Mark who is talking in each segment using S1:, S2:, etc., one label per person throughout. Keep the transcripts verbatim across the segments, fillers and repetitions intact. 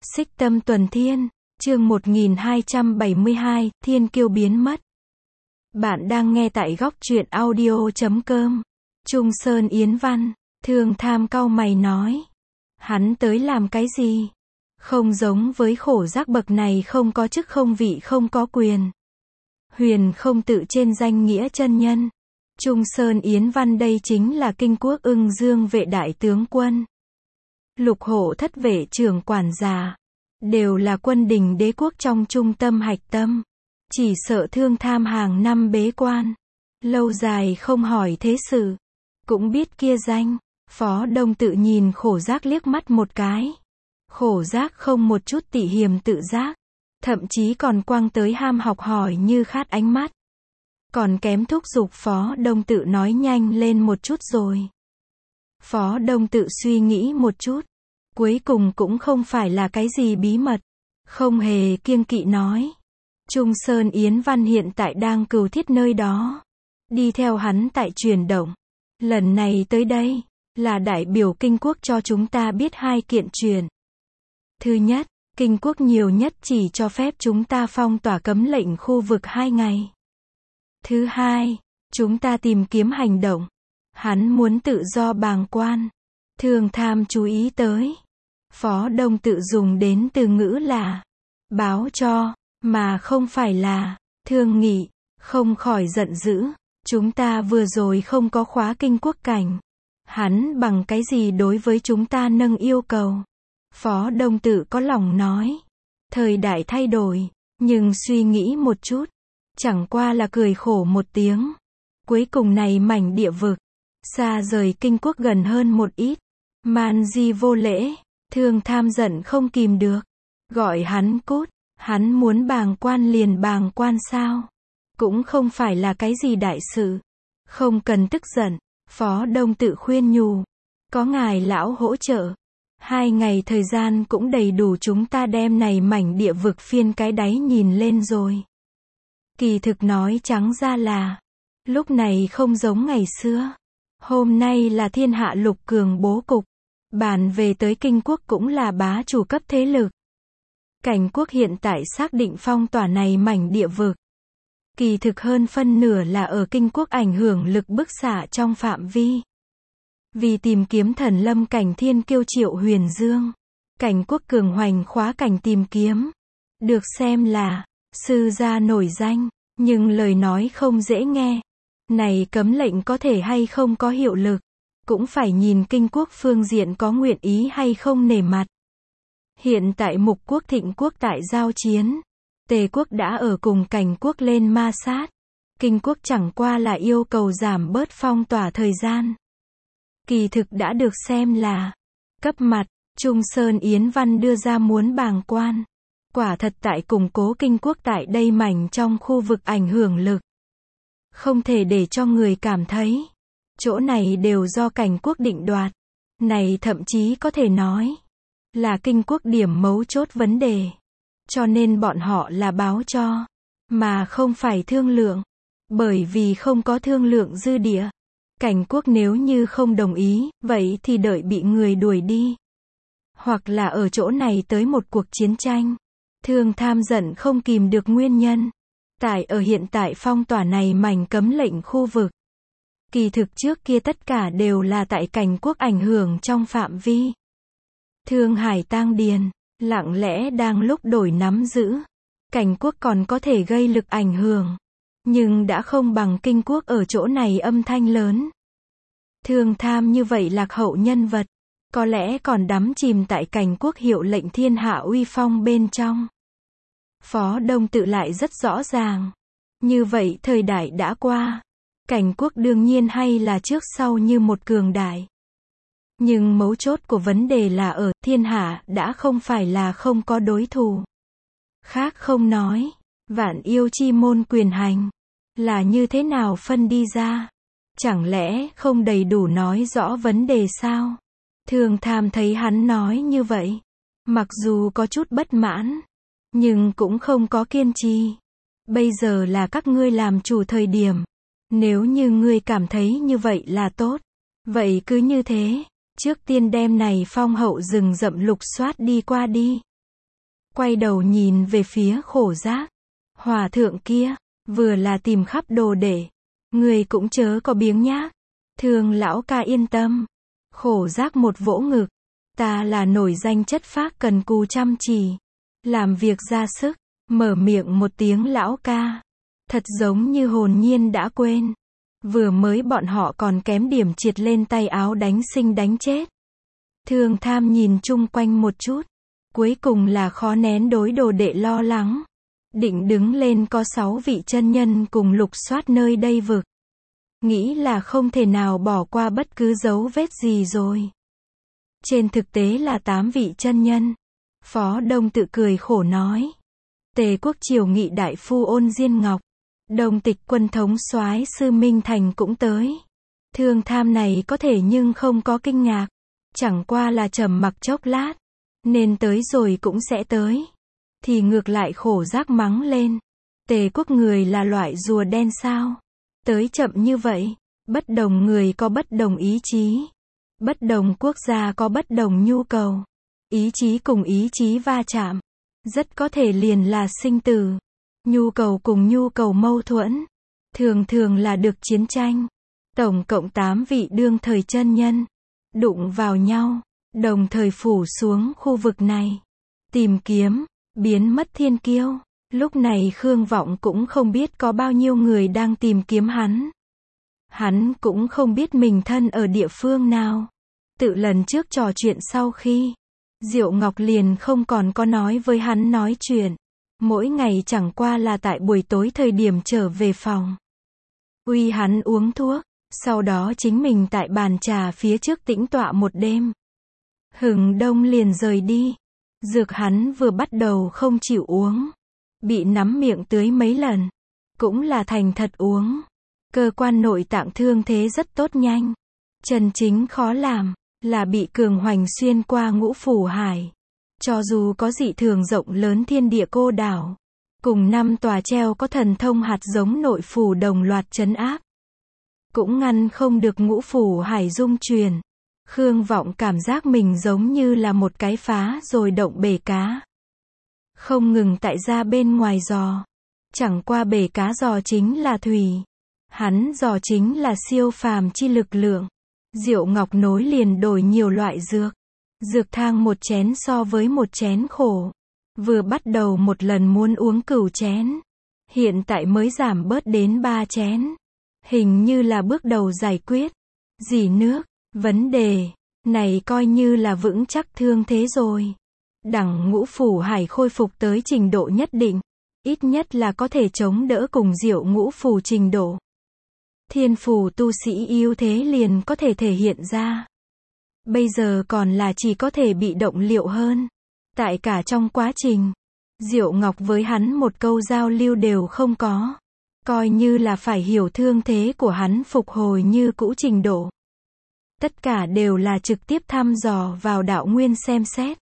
S1: Xích Tâm Tuần Thiên, chương một nghìn hai trăm bảy mươi hai, Thiên Kiêu biến mất. Bạn đang nghe tại góc truyện audio chấm com. Trung Sơn Yến Văn, Thương Tham cau mày nói. Hắn tới làm cái gì? Không giống với khổ giác bậc này, không có chức không vị không có quyền. Huyền không tự trên danh nghĩa chân nhân. Trung Sơn Yến Văn đây chính là Kinh Quốc Ưng Dương vệ đại tướng quân. Lục hộ thất vệ trưởng quản gia. Đều là quân đình đế quốc trong trung tâm hạch tâm. Chỉ sợ Thương Tham hàng năm bế quan. Lâu dài không hỏi thế sự. Cũng biết kia danh. Phó Đông tự nhìn khổ giác liếc mắt một cái. Khổ giác không một chút tị hiềm tự giác. Thậm chí còn quăng tới ham học hỏi như khát ánh mắt. Còn kém thúc giục Phó Đông tự nói nhanh lên một chút rồi. Phó Đông tự suy nghĩ một chút. Cuối cùng cũng không phải là cái gì bí mật. Không hề kiêng kỵ nói. Trung Sơn Yến Văn hiện tại đang cừu thiết nơi đó. Đi theo hắn tại chuyển động. Lần này tới đây, là đại biểu Kinh Quốc cho chúng ta biết hai kiện chuyện. Thứ nhất, Kinh Quốc nhiều nhất chỉ cho phép chúng ta phong tỏa cấm lệnh khu vực hai ngày. Thứ hai, chúng ta tìm kiếm hành động. Hắn muốn tự do bàng quan. Thương Tham chú ý tới. Phó Đông tự dùng đến từ ngữ là báo cho, mà không phải là thương nghị, không khỏi giận dữ. Chúng ta vừa rồi không có khóa Kinh Quốc cảnh. Hắn bằng cái gì đối với chúng ta nâng yêu cầu? Phó Đông tự có lòng nói. Thời đại thay đổi, nhưng suy nghĩ một chút. Chẳng qua là cười khổ một tiếng. Cuối cùng này mảnh địa vực, xa rời Kinh Quốc gần hơn một ít. Man di vô lễ. Thương Tham giận không kìm được. Gọi hắn cút. Hắn muốn bàng quan liền bàng quan sao? Cũng không phải là cái gì đại sự. Không cần tức giận. Phó Đông tự khuyên nhủ. Có ngài lão hỗ trợ. Hai ngày thời gian cũng đầy đủ chúng ta đem này mảnh địa vực phiên cái đáy nhìn lên rồi. Kỳ thực nói trắng ra là. Lúc này không giống ngày xưa. Hôm nay là thiên hạ lục cường bố cục. Bàn về tới Kinh Quốc cũng là bá chủ cấp thế lực. Cảnh quốc hiện tại xác định phong tỏa này mảnh địa vực. Kỳ thực hơn phân nửa là ở Kinh Quốc ảnh hưởng lực bức xạ trong phạm vi. Vì tìm kiếm thần lâm cảnh thiên kiêu Triệu Huyền Dương. Cảnh quốc cường hoành khóa cảnh tìm kiếm. Được xem là sư gia nổi danh, nhưng lời nói không dễ nghe. Này cấm lệnh có thể hay không có hiệu lực. Cũng phải nhìn Kinh Quốc phương diện có nguyện ý hay không nể mặt. Hiện tại Mục Quốc Thịnh Quốc tại giao chiến. Tề Quốc đã ở cùng Cảnh Quốc lên ma sát. Kinh Quốc chẳng qua là yêu cầu giảm bớt phong tỏa thời gian. Kỳ thực đã được xem là cấp mặt. Trung Sơn Yến Văn đưa ra muốn bàng quan. Quả thật tại củng cố Kinh Quốc tại đây mảnh trong khu vực ảnh hưởng lực. Không thể để cho người cảm thấy chỗ này đều do Cảnh Quốc định đoạt. Này thậm chí có thể nói là Kinh Quốc điểm mấu chốt vấn đề. Cho nên bọn họ là báo cho, mà không phải thương lượng. Bởi vì không có thương lượng dư địa. Cảnh quốc nếu như không đồng ý, vậy thì đợi bị người đuổi đi. Hoặc là ở chỗ này tới một cuộc chiến tranh. Thương Tham giận không kìm được nguyên nhân. Tại ở hiện tại phong tỏa này mảnh cấm lệnh khu vực. Kỳ thực trước kia tất cả đều là tại cảnh quốc ảnh hưởng trong phạm vi. Thương Hải Tang Điền, lặng lẽ đang lúc đổi nắm giữ. Cảnh quốc còn có thể gây lực ảnh hưởng. Nhưng đã không bằng Kinh Quốc ở chỗ này âm thanh lớn. Thương Tham như vậy lạc hậu nhân vật. Có lẽ còn đắm chìm tại cảnh quốc hiệu lệnh thiên hạ uy phong bên trong. Phó Đông tự lại rất rõ ràng. Như vậy thời đại đã qua. Cảnh quốc đương nhiên hay là trước sau như một cường đại. Nhưng mấu chốt của vấn đề là ở thiên hạ đã không phải là không có đối thủ. Khác không nói. Vạn yêu chi môn quyền hành. Là như thế nào phân đi ra? Chẳng lẽ không đầy đủ nói rõ vấn đề sao? Thương Tham thấy hắn nói như vậy. Mặc dù có chút bất mãn. Nhưng cũng không có kiên trì. Bây giờ là các ngươi làm chủ thời điểm. Nếu như ngươi cảm thấy như vậy là tốt. Vậy cứ như thế. Trước tiên đem này phong hậu rừng rậm lục soát đi qua đi. quay đầu nhìn về phía Khổ Giác. Hòa thượng kia, vừa là tìm khắp đồ để. Người cũng chớ có biếng nhác. Thường lão ca yên tâm. Khổ Giác một vỗ ngực. Ta là nổi danh chất phác cần cù chăm chỉ. Làm việc ra sức. Mở miệng một tiếng lão ca. Thật giống như hồn nhiên đã quên. Vừa mới bọn họ còn kém điểm triệt lên tay áo đánh sinh đánh chết. Thương Tham nhìn chung quanh một chút. Cuối cùng là khó nén đối đồ đệ lo lắng. Định đứng lên có sáu vị chân nhân cùng lục soát nơi đây vực. Nghĩ là không thể nào bỏ qua bất cứ dấu vết gì rồi. Trên thực tế là tám vị chân nhân. Phó Đông tự cười khổ nói. Tề quốc triều nghị đại phu Ôn Diên Ngọc. Đồng tịch quân thống soái sư Minh Thành cũng tới. Thương Tham này có thể nhưng không có kinh ngạc. Chẳng qua là trầm mặc chốc lát. Nên tới rồi cũng sẽ tới. Thì ngược lại Khổ Giác mắng lên. Tề quốc người là loại rùa đen sao? Tới chậm như vậy. Bất đồng người có bất đồng ý chí. Bất đồng quốc gia có bất đồng nhu cầu. Ý chí cùng ý chí va chạm. Rất có thể liền là sinh tử. Nhu cầu cùng nhu cầu mâu thuẫn. Thường thường là được chiến tranh. Tổng cộng tám vị đương thời chân nhân. Đụng vào nhau. Đồng thời phủ xuống khu vực này. Tìm kiếm. Biến mất thiên kiêu. Lúc này Khương Vọng cũng không biết có bao nhiêu người đang tìm kiếm hắn. Hắn cũng không biết mình thân ở địa phương nào. Tự lần trước trò chuyện sau khi. Diệu Ngọc liền không còn có nói với hắn nói chuyện. Mỗi ngày chẳng qua là tại buổi tối thời điểm trở về phòng. Uy hắn uống thuốc. Sau đó chính mình tại bàn trà phía trước tĩnh tọa một đêm. Hừng đông liền rời đi. Dược hắn vừa bắt đầu không chịu uống. Bị nắm miệng tưới mấy lần. Cũng là thành thật uống. Cơ quan nội tạng thương thế rất tốt nhanh. Chân chính khó làm. Là bị cường hoành xuyên qua ngũ phủ hải. Cho dù có dị thường rộng lớn thiên địa cô đảo. Cùng năm tòa treo có thần thông hạt giống nội phủ đồng loạt trấn áp. Cũng ngăn không được ngũ phủ hải dung truyền. Khương Vọng cảm giác mình giống như là một cái phá rồi động bể cá. Không ngừng tại ra bên ngoài giò. Chẳng qua bể cá giò chính là thủy. Hắn giò chính là siêu phàm chi lực lượng. Diệu Ngọc nối liền đổi nhiều loại dược. Dược thang một chén so với một chén khổ. Vừa bắt đầu một lần muốn uống cửu chén. Hiện tại mới giảm bớt đến ba chén. Hình như là bước đầu giải quyết. Dỉ nước. Vấn đề này coi như là vững chắc thương thế rồi. Đẳng ngũ phủ hải khôi phục tới trình độ nhất định. Ít nhất là có thể chống đỡ cùng Diệu ngũ phủ trình độ. Thiên phủ tu sĩ ưu thế liền có thể thể hiện ra. Bây giờ còn là chỉ có thể bị động liệu hơn. Tại cả trong quá trình, Diệu Ngọc với hắn một câu giao lưu đều không có. Coi như là phải hiểu thương thế của hắn phục hồi như cũ trình độ. Tất cả đều là trực tiếp thăm dò vào đạo nguyên xem xét.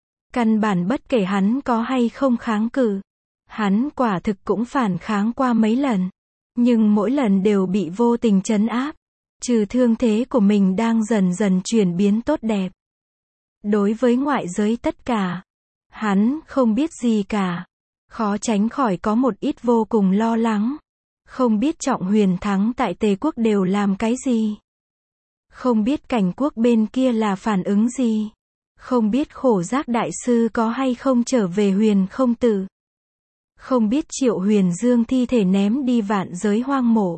S1: Căn bản bất kể hắn có hay không kháng cự. Hắn quả thực cũng phản kháng qua mấy lần. Nhưng mỗi lần đều bị vô tình trấn áp. Trừ thương thế của mình đang dần dần chuyển biến tốt đẹp. Đối với ngoại giới tất cả, hắn không biết gì cả. Khó tránh khỏi có một ít vô cùng lo lắng. Không biết Trọng Huyền Thắng tại Tề quốc đều làm cái gì. Không biết Cảnh quốc bên kia là phản ứng gì. Không biết Khổ Giác đại sư có hay không trở về Huyền Không Tự. Không biết Triệu Huyền Dương thi thể ném đi vạn giới hoang mộ.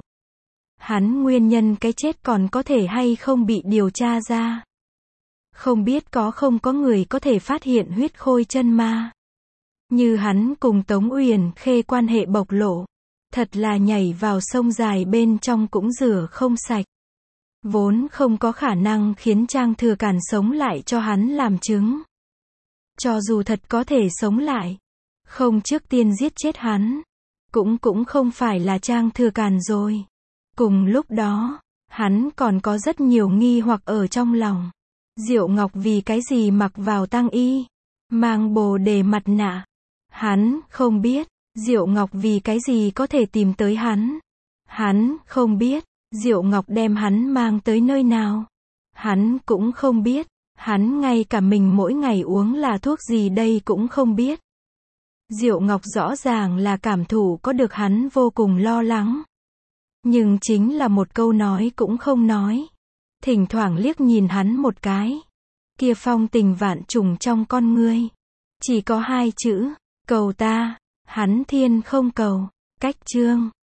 S1: Hắn nguyên nhân cái chết còn có thể hay không bị điều tra ra. Không biết có không có người có thể phát hiện huyết khôi chân ma. Như hắn cùng Tống Uyển Khê quan hệ bộc lộ. Thật là nhảy vào sông dài bên trong cũng rửa không sạch. Vốn không có khả năng khiến Trang Thừa Càn sống lại cho hắn làm chứng. Cho dù thật có thể sống lại. Không trước tiên giết chết hắn. Cũng cũng không phải là Trang Thừa Càn rồi. Cùng lúc đó, hắn còn có rất nhiều nghi hoặc ở trong lòng. Diệu Ngọc vì cái gì mặc vào tang y, mang bồ đề mặt nạ. Hắn không biết. Diệu Ngọc vì cái gì có thể tìm tới hắn. Hắn không biết. Diệu Ngọc đem hắn mang tới nơi nào. Hắn cũng không biết. Hắn ngay cả mình mỗi ngày uống là thuốc gì đây cũng không biết. Diệu Ngọc rõ ràng là cảm thụ có được hắn vô cùng lo lắng. Nhưng chính là một câu nói cũng không nói. Thỉnh thoảng liếc nhìn hắn một cái. Kia phong tình vạn trùng trong con ngươi. Chỉ có hai chữ, cầu ta. Hắn thiên không cầu. Cách chương.